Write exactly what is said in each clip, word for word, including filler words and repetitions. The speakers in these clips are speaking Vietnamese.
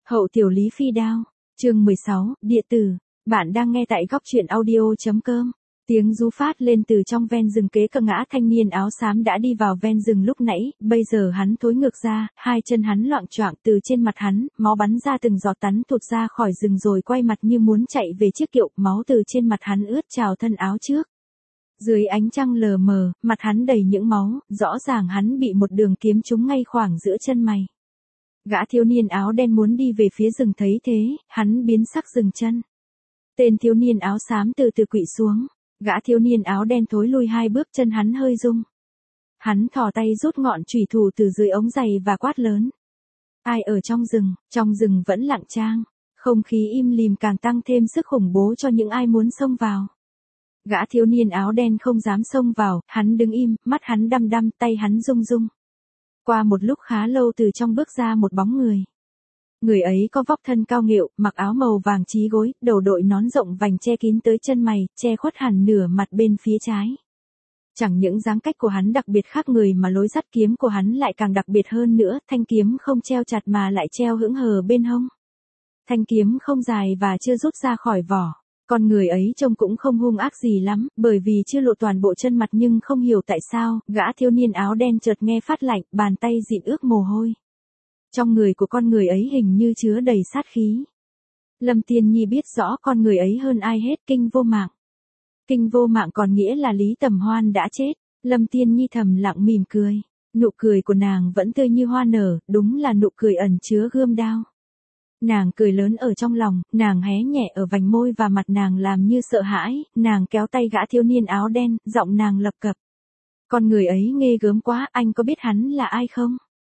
Hậu tiểu Lý Phi đao, chương mười sáu, địa tử, bạn đang nghe tại góc truyện audio.com. Tiếng rú phát lên từ trong ven rừng kế cận ngã thanh niên áo xám đã đi vào ven rừng lúc nãy, bây giờ hắn thối ngược ra, hai chân hắn loạng choạng từ trên mặt hắn, máu bắn ra từng giọt tắn tuột ra khỏi rừng rồi quay mặt như muốn chạy về chiếc kiệu, máu từ trên mặt hắn ướt trào thân áo trước. Dưới ánh trăng lờ mờ, mặt hắn đầy những máu, rõ ràng hắn bị một đường kiếm trúng ngay khoảng giữa chân mày. Gã thiếu niên áo đen muốn đi về phía rừng thấy thế, hắn biến sắc dừng chân. Tên thiếu niên áo xám từ từ quỵ xuống, gã thiếu niên áo đen thối lui hai bước, chân hắn hơi rung. Hắn thò tay rút ngọn chủy thủ từ dưới ống giày và quát lớn. Ai ở trong rừng? Trong rừng vẫn lặng trang, không khí im lìm càng tăng thêm sức khủng bố cho những ai muốn xông vào. Gã thiếu niên áo đen không dám xông vào, hắn đứng im, mắt hắn đăm đăm, tay hắn rung rung. Qua một lúc khá lâu từ trong bước ra một bóng người. Người ấy có vóc thân cao nghệu, mặc áo màu vàng chí gối, đầu đội nón rộng vành che kín tới chân mày, che khuất hẳn nửa mặt bên phía trái. Chẳng những dáng cách của hắn đặc biệt khác người mà lối dắt kiếm của hắn lại càng đặc biệt hơn nữa, thanh kiếm không treo chặt mà lại treo hững hờ bên hông. Thanh kiếm không dài và chưa rút ra khỏi vỏ. Con người ấy trông cũng không hung ác gì lắm, bởi vì chưa lộ toàn bộ chân mặt, nhưng không hiểu tại sao, gã thiếu niên áo đen chợt nghe phát lạnh, bàn tay dịn ướt mồ hôi. Trong người của con người ấy hình như chứa đầy sát khí. Lâm Tiên Nhi biết rõ con người ấy hơn ai hết, Kinh Vô Mạng. Kinh Vô Mạng còn nghĩa là Lý Tầm Hoan đã chết. Lâm Tiên Nhi thầm lặng mỉm cười. Nụ cười của nàng vẫn tươi như hoa nở, đúng là nụ cười ẩn chứa gươm đao. Nàng cười lớn ở trong lòng, nàng hé nhẹ ở vành môi và mặt nàng làm như sợ hãi, nàng kéo tay gã thiếu niên áo đen, giọng nàng lập cập. Con người ấy ghê gớm quá, anh có biết hắn là ai không?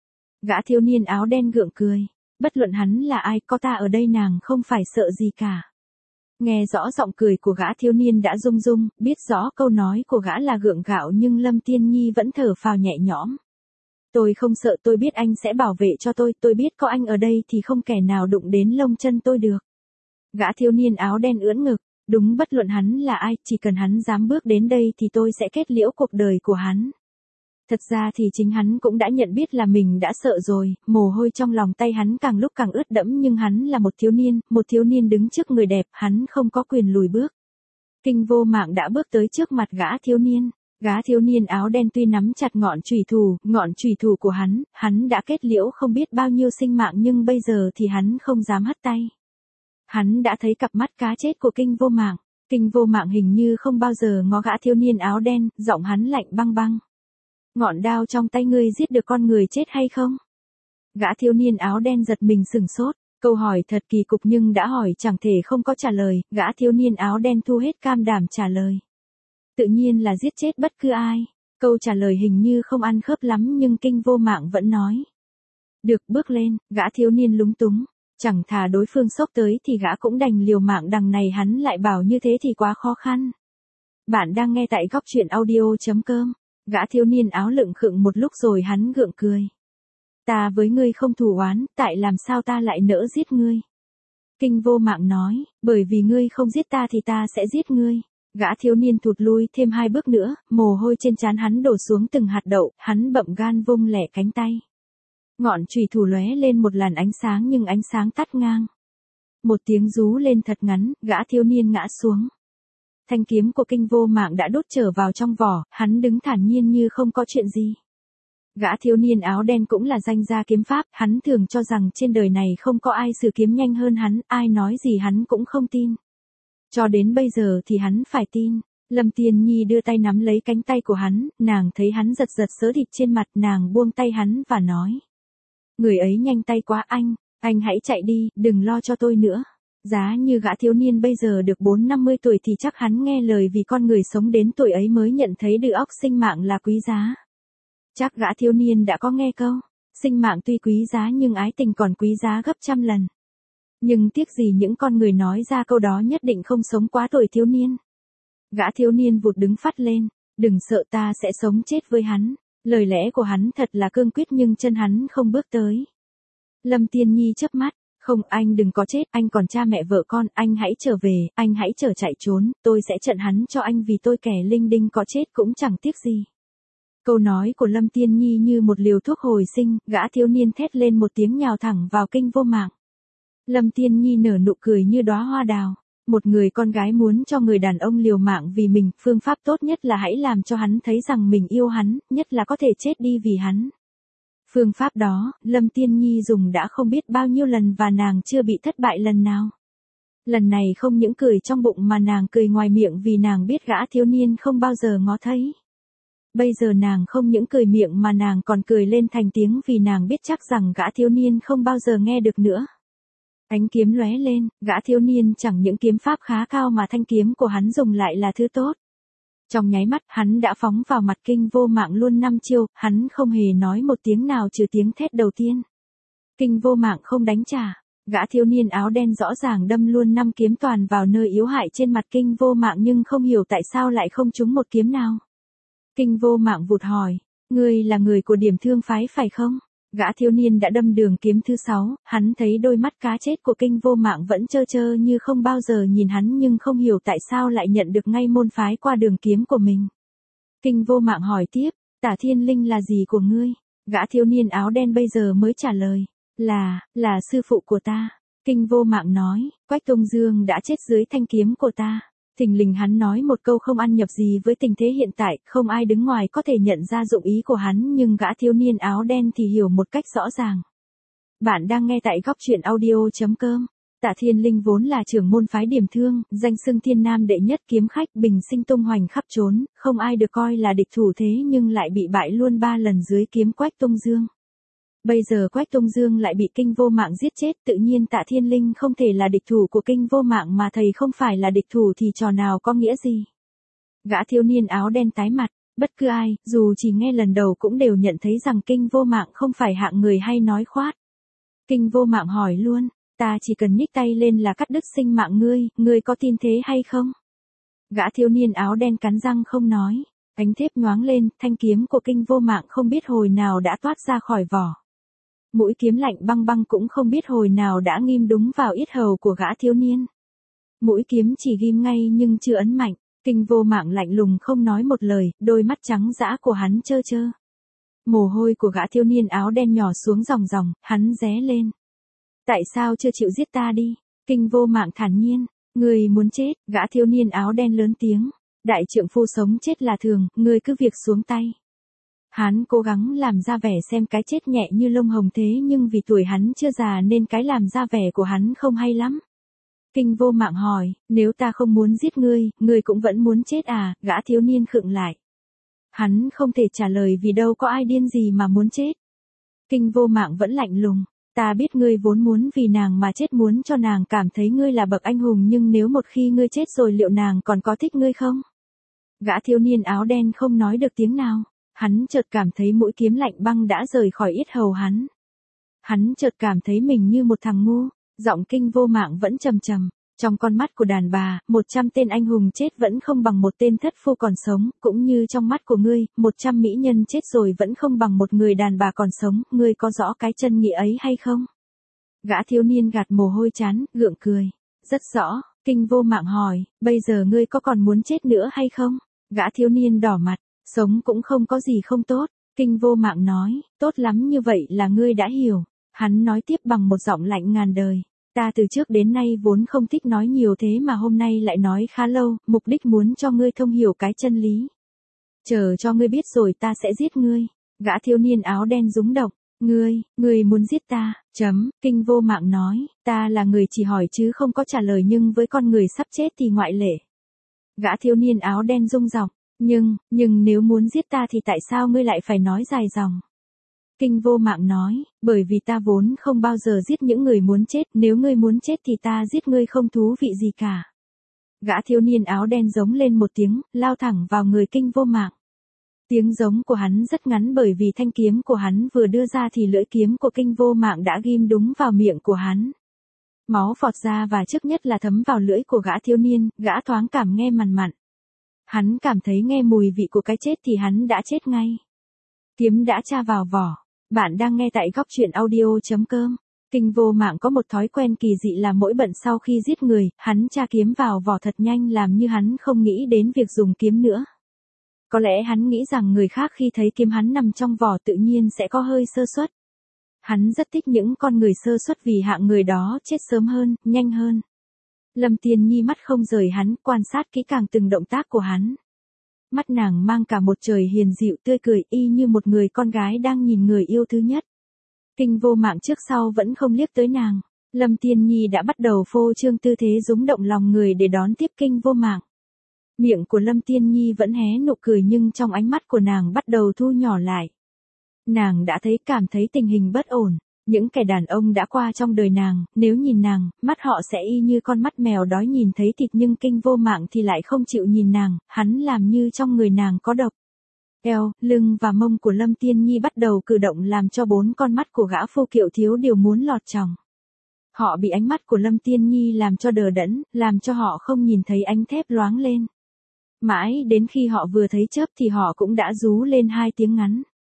Gã thiếu niên áo đen gượng cười, bất luận hắn là ai, có ta ở đây nàng không phải sợ gì cả. Nghe rõ giọng cười của gã thiếu niên đã rung rung, biết rõ câu nói của gã là gượng gạo, nhưng Lâm Tiên Nhi vẫn thở phào nhẹ nhõm. Tôi không sợ, tôi biết anh sẽ bảo vệ cho tôi, tôi biết có anh ở đây thì không kẻ nào đụng đến lông chân tôi được. Gã thiếu niên áo đen ưỡn ngực, đúng, bất luận hắn là ai, chỉ cần hắn dám bước đến đây thì tôi sẽ kết liễu cuộc đời của hắn. Thật ra thì chính hắn cũng đã nhận biết là mình đã sợ rồi, mồ hôi trong lòng tay hắn càng lúc càng ướt đẫm, nhưng hắn là một thiếu niên, một thiếu niên đứng trước người đẹp, hắn không có quyền lùi bước. Kinh Vô Mạng đã bước tới trước mặt gã thiếu niên. Gã thiếu niên áo đen tuy nắm chặt ngọn chủy thủ, ngọn chủy thủ của hắn, hắn đã kết liễu không biết bao nhiêu sinh mạng, nhưng bây giờ thì hắn không dám hất tay. Hắn đã thấy cặp mắt cá chết của Kinh Vô Mạng. Kinh Vô Mạng hình như không bao giờ ngó gã thiếu niên áo đen, giọng hắn lạnh băng băng. Ngọn đao trong tay ngươi giết được con người chết hay không? Gã thiếu niên áo đen giật mình sửng sốt, câu hỏi thật kỳ cục nhưng đã hỏi chẳng thể không có trả lời, gã thiếu niên áo đen thu hết cam đảm trả lời. Tự nhiên là giết chết bất cứ ai. Câu trả lời hình như không ăn khớp lắm nhưng Kinh Vô Mạng vẫn nói. Được, bước lên, gã thiếu niên lúng túng. Chẳng thà đối phương xốc tới thì gã cũng đành liều mạng, đằng này hắn lại bảo như thế thì quá khó khăn. Bạn đang nghe tại góc truyện audio.com. Gã thiếu niên áo lựng khựng một lúc rồi hắn gượng cười. Ta với ngươi không thù oán, tại làm sao ta lại nỡ giết ngươi? Kinh Vô Mạng nói, bởi vì ngươi không giết ta thì ta sẽ giết ngươi. Gã thiếu niên thụt lui thêm hai bước nữa, mồ hôi trên trán hắn đổ xuống từng hạt đậu, hắn bậm gan vung lẻ cánh tay. Ngọn chùy thủ lóe lên một làn ánh sáng nhưng ánh sáng tắt ngang. Một tiếng rú lên thật ngắn, gã thiếu niên ngã xuống. Thanh kiếm của Kinh Vô Mạng đã đốt trở vào trong vỏ, hắn đứng thản nhiên như không có chuyện gì. Gã thiếu niên áo đen cũng là danh gia kiếm pháp, hắn thường cho rằng trên đời này không có ai sử kiếm nhanh hơn hắn, ai nói gì hắn cũng không tin. Cho đến bây giờ thì hắn phải tin. Lâm Tiên Nhi đưa tay nắm lấy cánh tay của hắn, nàng thấy hắn giật giật sớ thịt trên mặt, nàng buông tay hắn và nói. Người ấy nhanh tay quá anh, anh hãy chạy đi, đừng lo cho tôi nữa. Giá như gã thiếu niên bây giờ được bốn năm mươi tuổi thì chắc hắn nghe lời, vì con người sống đến tuổi ấy mới nhận thấy được óc sinh mạng là quý giá. Chắc gã thiếu niên đã có nghe câu, sinh mạng tuy quý giá nhưng ái tình còn quý giá gấp trăm lần. Nhưng tiếc gì những con người nói ra câu đó nhất định không sống quá tuổi thiếu niên. Gã thiếu niên vụt đứng phát lên, đừng sợ, ta sẽ sống chết với hắn. Lời lẽ của hắn thật là cương quyết nhưng chân hắn không bước tới. Lâm Tiên Nhi chớp mắt, không, anh đừng có chết, anh còn cha mẹ vợ con, anh hãy trở về, anh hãy trở chạy trốn, tôi sẽ trận hắn cho anh, vì tôi kẻ linh đinh có chết cũng chẳng tiếc gì. Câu nói của Lâm Tiên Nhi như một liều thuốc hồi sinh, gã thiếu niên thét lên một tiếng nhào thẳng vào Kinh Vô Mạng. Lâm Tiên Nhi nở nụ cười như đóa hoa đào. Một người con gái muốn cho người đàn ông liều mạng vì mình, phương pháp tốt nhất là hãy làm cho hắn thấy rằng mình yêu hắn, nhất là có thể chết đi vì hắn. Phương pháp đó, Lâm Tiên Nhi dùng đã không biết bao nhiêu lần và nàng chưa bị thất bại lần nào. Lần này không những cười trong bụng mà nàng cười ngoài miệng vì nàng biết gã thiếu niên không bao giờ ngó thấy. Bây giờ nàng không những cười miệng mà nàng còn cười lên thành tiếng vì nàng biết chắc rằng gã thiếu niên không bao giờ nghe được nữa. Ánh kiếm lóe lên, gã thiếu niên chẳng những kiếm pháp khá cao mà thanh kiếm của hắn dùng lại là thứ tốt. Trong nháy mắt hắn đã phóng vào mặt Kinh Vô Mạng luôn năm chiêu, hắn không hề nói một tiếng nào trừ tiếng thét đầu tiên. Kinh Vô Mạng không đánh trả, gã thiếu niên áo đen rõ ràng đâm luôn năm kiếm toàn vào nơi yếu hại trên mặt Kinh Vô Mạng nhưng không hiểu tại sao lại không trúng một kiếm nào. Kinh Vô Mạng vụt hỏi, ngươi là người của Điểm Thương phái phải không? Gã thiếu niên đã đâm đường kiếm thứ sáu, hắn thấy đôi mắt cá chết của Kinh Vô Mạng vẫn trơ trơ như không bao giờ nhìn hắn nhưng không hiểu tại sao lại nhận được ngay môn phái qua đường kiếm của mình. Kinh Vô Mạng hỏi tiếp, Tả Thiên Linh là gì của ngươi? Gã thiếu niên áo đen bây giờ mới trả lời, là, là sư phụ của ta. Kinh Vô Mạng nói, Quách Tông Dương đã chết dưới thanh kiếm của ta. Thình lình hắn nói một câu không ăn nhập gì với tình thế hiện tại, không ai đứng ngoài có thể nhận ra dụng ý của hắn nhưng gã thiếu niên áo đen thì hiểu một cách rõ ràng. Bạn đang nghe tại góc truyện audio chấm com. Tả Thiên Linh vốn là trưởng môn phái Điểm Thương, danh xưng thiên nam đệ nhất kiếm khách bình sinh tung hoành khắp trốn, không ai được coi là địch thủ thế nhưng lại bị bại luôn ba lần dưới kiếm Quách Tông Dương. Bây giờ Quách Tông Dương lại bị Kinh Vô Mạng giết chết, tự nhiên Tạ Thiên Linh không thể là địch thủ của Kinh Vô Mạng mà thầy không phải là địch thủ thì trò nào có nghĩa gì. Gã thiếu niên áo đen tái mặt, bất cứ ai, dù chỉ nghe lần đầu cũng đều nhận thấy rằng Kinh Vô Mạng không phải hạng người hay nói khoát. Kinh Vô Mạng hỏi luôn, ta chỉ cần nhích tay lên là cắt đứt sinh mạng ngươi, ngươi có tin thế hay không? Gã thiếu niên áo đen cắn răng không nói, ánh thép nhoáng lên, thanh kiếm của Kinh Vô Mạng không biết hồi nào đã toát ra khỏi vỏ. Mũi kiếm lạnh băng băng cũng không biết hồi nào đã ghim đúng vào yết hầu của gã thiếu niên. Mũi kiếm chỉ ghim ngay nhưng chưa ấn mạnh, Kinh Vô Mạng lạnh lùng không nói một lời, đôi mắt trắng dã của hắn trơ trơ. Mồ hôi của gã thiếu niên áo đen nhỏ xuống ròng ròng, hắn ré lên. Tại sao chưa chịu giết ta đi? Kinh Vô Mạng thản nhiên, ngươi muốn chết, gã thiếu niên áo đen lớn tiếng. Đại trượng phu sống chết là thường, ngươi cứ việc xuống tay. Hắn cố gắng làm ra vẻ xem cái chết nhẹ như lông hồng thế nhưng vì tuổi hắn chưa già nên cái làm ra vẻ của hắn không hay lắm. Kinh Vô Mạng hỏi, nếu ta không muốn giết ngươi, ngươi cũng vẫn muốn chết à? Gã thiếu niên khựng lại. Hắn không thể trả lời vì đâu có ai điên gì mà muốn chết. Kinh Vô Mạng vẫn lạnh lùng, ta biết ngươi vốn muốn vì nàng mà chết, muốn cho nàng cảm thấy ngươi là bậc anh hùng, nhưng nếu một khi ngươi chết rồi liệu nàng còn có thích ngươi không? Gã thiếu niên áo đen không nói được tiếng nào. Hắn chợt cảm thấy mũi kiếm lạnh băng đã rời khỏi yết hầu hắn. Hắn chợt cảm thấy mình như một thằng ngu, giọng Kinh Vô Mạng vẫn trầm trầm, trong con mắt của đàn bà, một trăm tên anh hùng chết vẫn không bằng một tên thất phu còn sống, cũng như trong mắt của ngươi, một trăm mỹ nhân chết rồi vẫn không bằng một người đàn bà còn sống, ngươi có rõ cái chân nghĩa ấy hay không? Gã thiếu niên gạt mồ hôi trán, gượng cười, rất rõ. Kinh Vô Mạng hỏi, bây giờ ngươi có còn muốn chết nữa hay không? Gã thiếu niên đỏ mặt. Sống cũng không có gì không tốt, Kinh Vô Mạng nói, tốt lắm, như vậy là ngươi đã hiểu. Hắn nói tiếp bằng một giọng lạnh ngàn đời, ta từ trước đến nay vốn không thích nói nhiều thế mà hôm nay lại nói khá lâu, mục đích muốn cho ngươi thông hiểu cái chân lý. Chờ cho ngươi biết rồi ta sẽ giết ngươi. Gã thiếu niên áo đen rúng động, ngươi, ngươi muốn giết ta, chấm, Kinh Vô Mạng nói, ta là người chỉ hỏi chứ không có trả lời nhưng với con người sắp chết thì ngoại lệ. Gã thiếu niên áo đen rung giọng. Nhưng, nhưng nếu muốn giết ta thì tại sao ngươi lại phải nói dài dòng? Kinh Vô Mạng nói, bởi vì ta vốn không bao giờ giết những người muốn chết, nếu ngươi muốn chết thì ta giết ngươi không thú vị gì cả. Gã thiếu niên áo đen giống lên một tiếng, lao thẳng vào người Kinh Vô Mạng. Tiếng giống của hắn rất ngắn bởi vì thanh kiếm của hắn vừa đưa ra thì lưỡi kiếm của Kinh Vô Mạng đã ghim đúng vào miệng của hắn. Máu phọt ra và trước nhất là thấm vào lưỡi của gã thiếu niên, gã thoáng cảm nghe mằn mặn. Hắn cảm thấy nghe mùi vị của cái chết thì hắn đã chết ngay. Kiếm đã tra vào vỏ. Bạn đang nghe tại góc truyện audio chấm com. Kinh Vô Mạng có một thói quen kỳ dị là mỗi bận sau khi giết người, hắn tra kiếm vào vỏ thật nhanh làm như hắn không nghĩ đến việc dùng kiếm nữa. Có lẽ hắn nghĩ rằng người khác khi thấy kiếm hắn nằm trong vỏ tự nhiên sẽ có hơi sơ suất. Hắn rất thích những con người sơ suất vì hạng người đó chết sớm hơn, nhanh hơn. Lâm Tiên Nhi mắt không rời hắn, quan sát kỹ càng từng động tác của hắn. Mắt nàng mang cả một trời hiền dịu tươi cười y như một người con gái đang nhìn người yêu thứ nhất. Kinh Vô Mạng trước sau vẫn không liếc tới nàng. Lâm Tiên Nhi đã bắt đầu phô trương tư thế rúng động lòng người để đón tiếp Kinh Vô Mạng. Miệng của Lâm Tiên Nhi vẫn hé nụ cười nhưng trong ánh mắt của nàng bắt đầu thu nhỏ lại. Nàng đã thấy cảm thấy tình hình bất ổn. Những kẻ đàn ông đã qua trong đời nàng, nếu nhìn nàng, mắt họ sẽ y như con mắt mèo đói nhìn thấy thịt nhưng Kinh Vô Mạng thì lại không chịu nhìn nàng, hắn làm như trong người nàng có độc. Eo, lưng và mông của Lâm Tiên Nhi bắt đầu cử động làm cho bốn con mắt của gã phu kiệu thiếu điều muốn lọt tròng. Họ bị ánh mắt của Lâm Tiên Nhi làm cho đờ đẫn, làm cho họ không nhìn thấy ánh thép loáng lên. Mãi đến khi họ vừa thấy chớp thì họ cũng đã rú lên hai tiếng ngắn.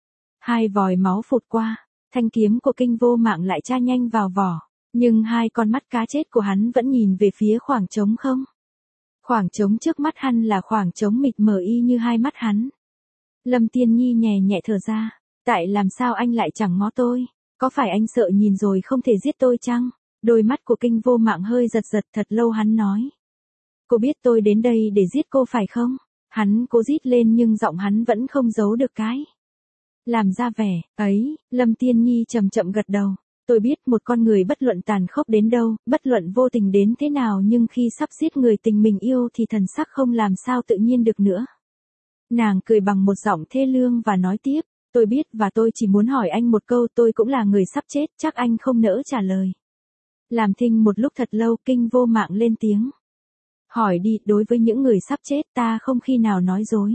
Hai vòi máu phụt qua, thanh kiếm của Kinh Vô Mạng lại tra nhanh vào vỏ, nhưng hai con mắt cá chết của hắn vẫn nhìn về phía khoảng trống không. Khoảng trống trước mắt hắn là khoảng trống mịt mờ y như hai mắt hắn. Lâm Tiên Nhi nhẹ nhẹ thở ra, tại làm sao anh lại chẳng ngó tôi, có phải anh sợ nhìn rồi không thể giết tôi chăng? Đôi mắt của Kinh Vô Mạng hơi giật giật thật lâu hắn nói. Cô biết tôi đến đây để giết cô phải không? Hắn cố rít lên nhưng giọng hắn vẫn không giấu được cái. Làm ra vẻ, ấy, Lâm Tiên Nhi chậm chậm gật đầu. Tôi biết một con người bất luận tàn khốc đến đâu, bất luận vô tình đến thế nào nhưng khi sắp giết người tình mình yêu thì thần sắc không làm sao tự nhiên được nữa. Nàng cười bằng một giọng thê lương và nói tiếp, tôi biết và tôi chỉ muốn hỏi anh một câu, tôi cũng là người sắp chết, chắc anh không nỡ trả lời. Làm thinh một lúc thật lâu, Kinh Vô Mạng lên tiếng. Hỏi đi, đối với những người sắp chết ta không khi nào nói dối.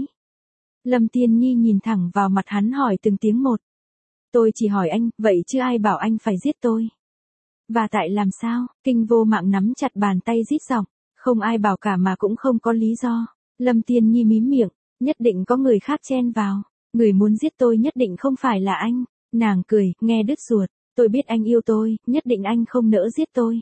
Lâm Tiên Nhi nhìn thẳng vào mặt hắn hỏi từng tiếng một. Tôi chỉ hỏi anh, vậy chứ ai bảo anh phải giết tôi? Và tại làm sao? Kinh Vô Mạng nắm chặt bàn tay rít giọng, không ai bảo cả mà cũng không có lý do. Lâm Tiên Nhi mím miệng, nhất định có người khác chen vào. Người muốn giết tôi nhất định không phải là anh. Nàng cười, nghe đứt ruột. Tôi biết anh yêu tôi, nhất định anh không nỡ giết tôi.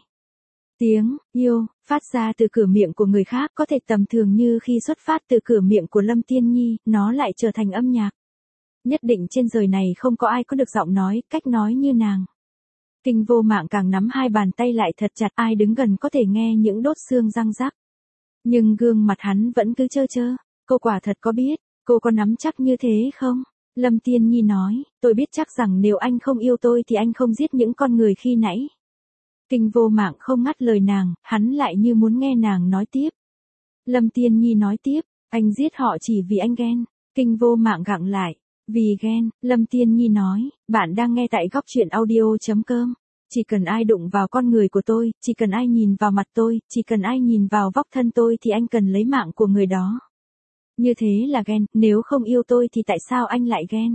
Tiếng yêu phát ra từ cửa miệng của người khác có thể tầm thường như khi xuất phát từ cửa miệng của Lâm Tiên Nhi, nó lại trở thành âm nhạc. Nhất định trên đời này không có ai có được giọng nói, cách nói như nàng. Kinh Vô Mạng càng nắm hai bàn tay lại thật chặt, ai đứng gần có thể nghe những đốt xương răng rắc. Nhưng gương mặt hắn vẫn cứ trơ trơ. Cô quả thật có biết, cô có nắm chắc như thế không? Lâm Tiên Nhi nói, tôi biết chắc rằng nếu anh không yêu tôi thì anh không giết những con người khi nãy. Kinh Vô Mạng không ngắt lời nàng, hắn lại như muốn nghe nàng nói tiếp. Lâm Tiên Nhi nói tiếp, anh giết họ chỉ vì anh ghen. Kinh Vô Mạng gặng lại, vì ghen. Lâm Tiên Nhi nói, bạn đang nghe tại góc truyện audio chấm com. Chỉ cần ai đụng vào con người của tôi, chỉ cần ai nhìn vào mặt tôi, chỉ cần ai nhìn vào vóc thân tôi thì anh cần lấy mạng của người đó. Như thế là ghen, nếu không yêu tôi thì tại sao anh lại ghen?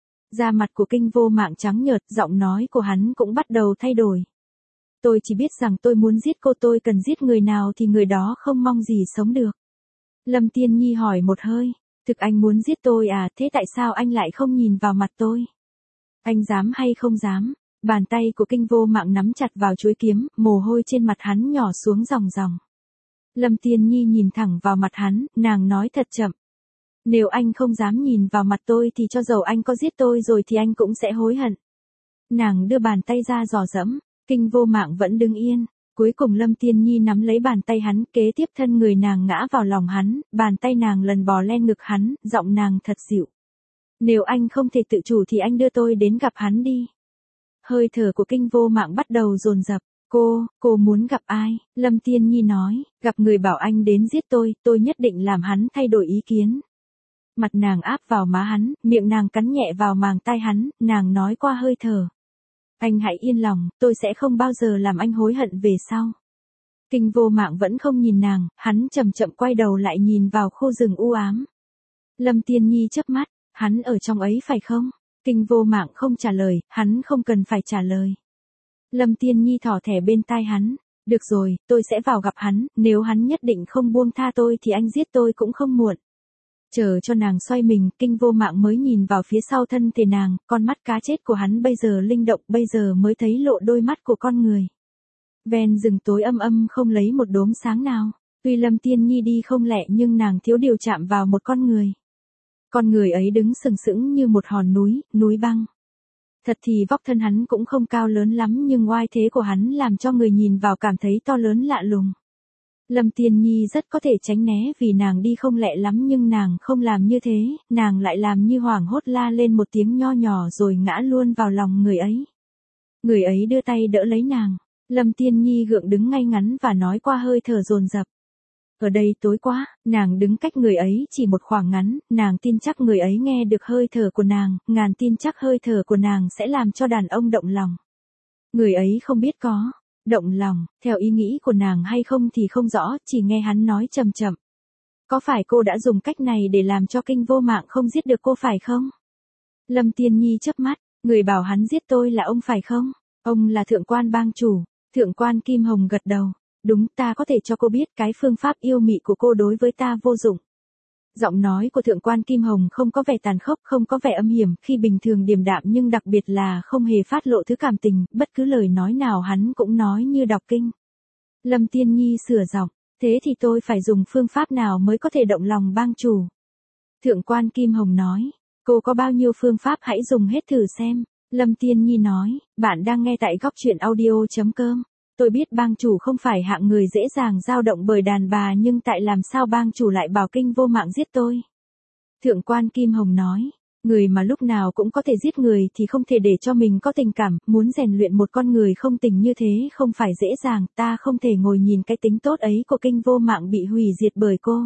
Da mặt của Kinh Vô Mạng trắng nhợt, giọng nói của hắn cũng bắt đầu thay đổi. Tôi chỉ biết rằng tôi muốn giết cô, tôi cần giết người nào thì người đó không mong gì sống được. Lâm Tiên Nhi hỏi một hơi, thực anh muốn giết tôi à, thế tại sao anh lại không nhìn vào mặt tôi? Anh dám hay không dám? Bàn tay của Kinh Vô Mạng nắm chặt vào chuôi kiếm, mồ hôi trên mặt hắn nhỏ xuống ròng ròng. Lâm Tiên Nhi nhìn thẳng vào mặt hắn, nàng nói thật chậm. Nếu anh không dám nhìn vào mặt tôi thì cho dầu anh có giết tôi rồi thì anh cũng sẽ hối hận. Nàng đưa bàn tay ra dò dẫm, Kinh Vô Mạng vẫn đứng yên. Cuối cùng Lâm Tiên Nhi nắm lấy bàn tay hắn, kế tiếp thân người nàng ngã vào lòng hắn, bàn tay nàng lần bò lên ngực hắn, giọng nàng thật dịu. Nếu anh không thể tự chủ thì anh đưa tôi đến gặp hắn đi. Hơi thở của Kinh Vô Mạng bắt đầu dồn dập. Cô, cô muốn gặp ai? Lâm Tiên Nhi nói, gặp người bảo anh đến giết tôi, tôi nhất định làm hắn thay đổi ý kiến. Mặt nàng áp vào má hắn, miệng nàng cắn nhẹ vào màng tai hắn, nàng nói qua hơi thở. Anh hãy yên lòng, tôi sẽ không bao giờ làm anh hối hận về sau. Kinh Vô Mạng vẫn không nhìn nàng, hắn chậm chậm quay đầu lại nhìn vào khu rừng u ám. Lâm Tiên Nhi chớp mắt, hắn ở trong ấy phải không? Kinh Vô Mạng không trả lời, hắn không cần phải trả lời. Lâm Tiên Nhi thỏ thẻ bên tai hắn, được rồi, tôi sẽ vào gặp hắn, nếu hắn nhất định không buông tha tôi thì anh giết tôi cũng không muộn. Chờ cho nàng xoay mình, Kinh Vô Mạng mới nhìn vào phía sau thân thể nàng, con mắt cá chết của hắn bây giờ linh động, bây giờ mới thấy lộ đôi mắt của con người. Ven rừng tối âm âm không lấy một đốm sáng nào, tuy Lâm Tiên Nhi đi không lẹ nhưng nàng thiếu điều chạm vào một con người. Con người ấy đứng sừng sững như một hòn núi, núi băng. Thật thì vóc thân hắn cũng không cao lớn lắm nhưng oai thế của hắn làm cho người nhìn vào cảm thấy to lớn lạ lùng. Lâm Tiên Nhi rất có thể tránh né vì nàng đi không lẹ lắm nhưng nàng không làm như thế, nàng lại làm như hoảng hốt la lên một tiếng nho nhỏ rồi ngã luôn vào lòng người ấy. Người ấy đưa tay đỡ lấy nàng, Lâm Tiên Nhi gượng đứng ngay ngắn và nói qua hơi thở dồn dập. Ở đây tối quá, nàng đứng cách người ấy chỉ một khoảng ngắn, nàng tin chắc người ấy nghe được hơi thở của nàng, ngàn tin chắc hơi thở của nàng sẽ làm cho đàn ông động lòng. Người ấy không biết có động lòng, theo ý nghĩ của nàng hay không thì không rõ, chỉ nghe hắn nói chậm chậm. Có phải cô đã dùng cách này để làm cho Kinh Vô Mạng không giết được cô phải không? Lâm Tiên Nhi chớp mắt, người bảo hắn giết tôi là ông phải không? Ông là thượng quan bang chủ. Thượng quan Kim Hồng gật đầu. Đúng, ta có thể cho cô biết cái phương pháp yêu mị của cô đối với ta vô dụng. Giọng nói của thượng quan Kim Hồng không có vẻ tàn khốc, không có vẻ âm hiểm, khi bình thường điềm đạm nhưng đặc biệt là không hề phát lộ thứ cảm tình, bất cứ lời nói nào hắn cũng nói như đọc kinh. Lâm Tiên Nhi sửa giọng, thế thì tôi phải dùng phương pháp nào mới có thể động lòng bang chủ? Thượng quan Kim Hồng nói, cô có bao nhiêu phương pháp hãy dùng hết thử xem. Lâm Tiên Nhi nói, bạn đang nghe tại góc truyện audio.com. Tôi biết bang chủ không phải hạng người dễ dàng dao động bởi đàn bà nhưng tại làm sao bang chủ lại bảo Kinh Vô Mạng giết tôi? Thượng quan Kim Hồng nói, người mà lúc nào cũng có thể giết người thì không thể để cho mình có tình cảm, muốn rèn luyện một con người không tình như thế không phải dễ dàng, ta không thể ngồi nhìn cái tính tốt ấy của Kinh Vô Mạng bị hủy diệt bởi cô.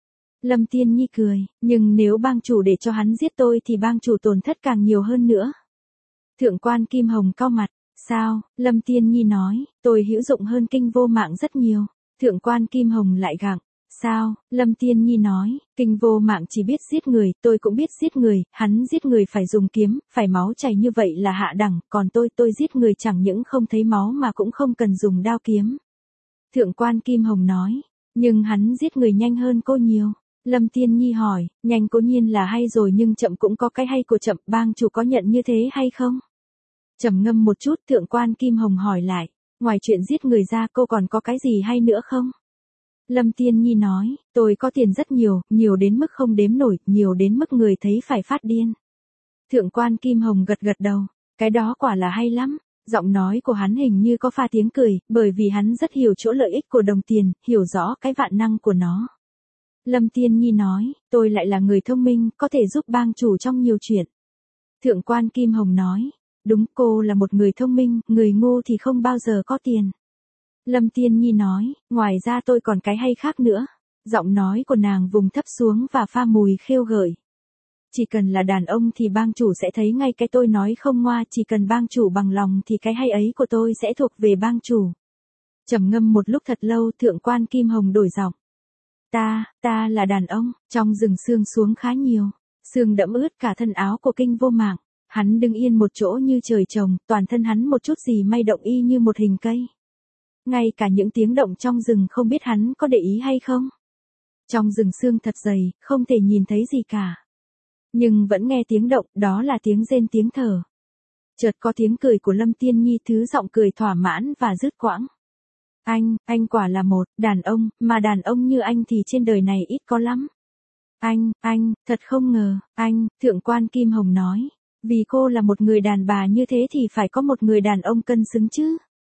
Lâm Tiên Nhi cười, nhưng nếu bang chủ để cho hắn giết tôi thì bang chủ tổn thất càng nhiều hơn nữa. Thượng quan Kim Hồng cau mặt. Sao? Lâm Tiên Nhi nói, tôi hữu dụng hơn Kinh Vô Mạng rất nhiều. Thượng quan Kim Hồng lại gặng. Sao? Lâm Tiên Nhi nói, Kinh Vô Mạng chỉ biết giết người, tôi cũng biết giết người, hắn giết người phải dùng kiếm, phải máu chảy như vậy là hạ đẳng, còn tôi tôi giết người chẳng những không thấy máu mà cũng không cần dùng đao kiếm. Thượng quan Kim Hồng nói, nhưng hắn giết người nhanh hơn cô nhiều. Lâm Tiên Nhi hỏi, nhanh cố nhiên là hay rồi nhưng chậm cũng có cái hay của chậm, bang chủ có nhận như thế hay không? Trầm ngâm một chút, thượng quan Kim Hồng hỏi lại, ngoài chuyện giết người ra cô còn có cái gì hay nữa không? Lâm Tiên Nhi nói, tôi có tiền rất nhiều, nhiều đến mức không đếm nổi, nhiều đến mức người thấy phải phát điên. Thượng quan Kim Hồng gật gật đầu, cái đó quả là hay lắm. Giọng nói của hắn hình như có pha tiếng cười, bởi vì hắn rất hiểu chỗ lợi ích của đồng tiền, hiểu rõ cái vạn năng của nó. Lâm Tiên Nhi nói, tôi lại là người thông minh, có thể giúp bang chủ trong nhiều chuyện. Thượng quan Kim Hồng nói, đúng, cô là một người thông minh, người ngu thì không bao giờ có tiền. Lâm Tiên Nhi nói, ngoài ra tôi còn cái hay khác nữa. Giọng nói của nàng vùng thấp xuống và pha mùi khêu gợi. Chỉ cần là đàn ông thì bang chủ sẽ thấy ngay cái tôi nói không ngoa, chỉ cần bang chủ bằng lòng thì cái hay ấy của tôi sẽ thuộc về bang chủ. Trầm ngâm một lúc thật lâu, thượng quan Kim Hồng đổi giọng. Ta, ta là đàn ông, trong rừng sương xuống khá nhiều, sương đẫm ướt cả thân áo của Kinh Vô Mạng. Hắn đứng yên một chỗ như trời trồng, toàn thân hắn một chút gì may động y như một hình cây. Ngay cả những tiếng động trong rừng không biết hắn có để ý hay không. Trong rừng sương thật dày, không thể nhìn thấy gì cả. Nhưng vẫn nghe tiếng động, đó là tiếng rên tiếng thở. Chợt có tiếng cười của Lâm Tiên Nhi, thứ giọng cười thỏa mãn và dứt quãng. Anh, anh quả là một đàn ông, mà đàn ông như anh thì trên đời này ít có lắm. Anh, anh, thật không ngờ, anh, thượng quan Kim Hồng nói. Vì cô là một người đàn bà như thế thì phải có một người đàn ông cân xứng chứ.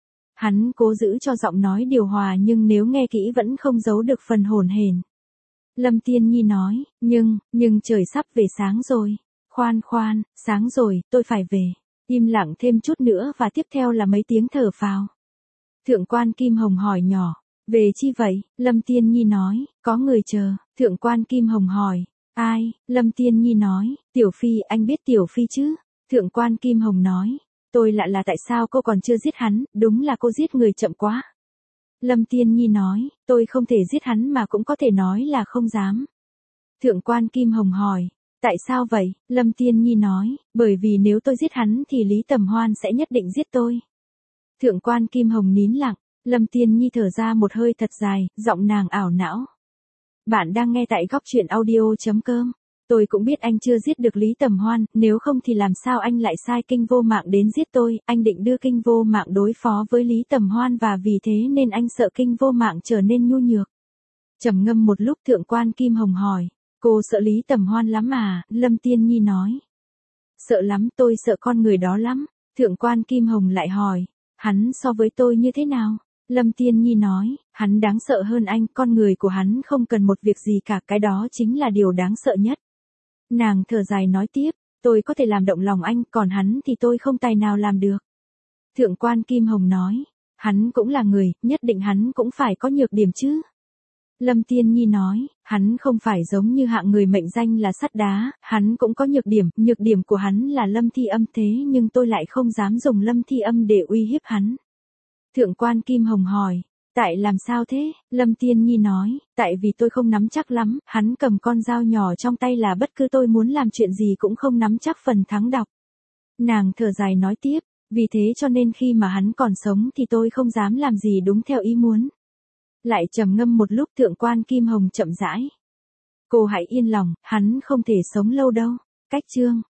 Hắn cố giữ cho giọng nói điều hòa nhưng nếu nghe kỹ vẫn không giấu được phần hổn hển. Lâm Tiên Nhi nói, nhưng, nhưng trời sắp về sáng rồi. Khoan khoan, sáng rồi, tôi phải về. Im lặng thêm chút nữa và tiếp theo là mấy tiếng thở phào. Thượng quan Kim Hồng hỏi nhỏ, về chi vậy? Lâm Tiên Nhi nói, có người chờ. Thượng quan Kim Hồng hỏi, ai? Lâm Tiên Nhi nói, Tiểu Phi, anh biết Tiểu Phi chứ? Thượng quan Kim Hồng nói, tôi lạ là tại sao cô còn chưa giết hắn, đúng là cô giết người chậm quá. Lâm Tiên Nhi nói, tôi không thể giết hắn mà cũng có thể nói là không dám. Thượng quan Kim Hồng hỏi, tại sao vậy? Lâm Tiên Nhi nói, bởi vì nếu tôi giết hắn thì Lý Tầm Hoan sẽ nhất định giết tôi. Thượng quan Kim Hồng nín lặng, Lâm Tiên Nhi thở ra một hơi thật dài, giọng nàng ảo não. Bạn đang nghe tại góc truyện audio.com. Tôi cũng biết anh chưa giết được Lý Tầm Hoan, nếu không thì làm sao anh lại sai Kinh Vô Mạng đến giết tôi, anh định đưa Kinh Vô Mạng đối phó với Lý Tầm Hoan và vì thế nên anh sợ Kinh Vô Mạng trở nên nhu nhược. Trầm ngâm một lúc, thượng quan Kim Hồng hỏi, cô sợ Lý Tầm Hoan lắm à? Lâm Tiên Nhi nói. Sợ lắm, tôi sợ con người đó lắm. Thượng quan Kim Hồng lại hỏi, hắn so với tôi như thế nào? Lâm Tiên Nhi nói, hắn đáng sợ hơn anh, con người của hắn không cần một việc gì cả, cái đó chính là điều đáng sợ nhất. Nàng thở dài nói tiếp, tôi có thể làm động lòng anh, còn hắn thì tôi không tài nào làm được. Thượng quan Kim Hồng nói, hắn cũng là người, nhất định hắn cũng phải có nhược điểm chứ. Lâm Tiên Nhi nói, hắn không phải giống như hạng người mệnh danh là sắt đá, hắn cũng có nhược điểm, nhược điểm của hắn là Lâm Thi Âm, thế nhưng tôi lại không dám dùng Lâm Thi Âm để uy hiếp hắn. Thượng quan Kim Hồng hỏi, tại làm sao thế? Lâm Tiên Nhi nói, tại vì tôi không nắm chắc lắm, hắn cầm con dao nhỏ trong tay là bất cứ tôi muốn làm chuyện gì cũng không nắm chắc phần thắng đọc. Nàng thở dài nói tiếp, vì thế cho nên khi mà hắn còn sống thì tôi không dám làm gì đúng theo ý muốn. Lại trầm ngâm một lúc, thượng quan Kim Hồng chậm rãi. Cô hãy yên lòng, hắn không thể sống lâu đâu. Cách chương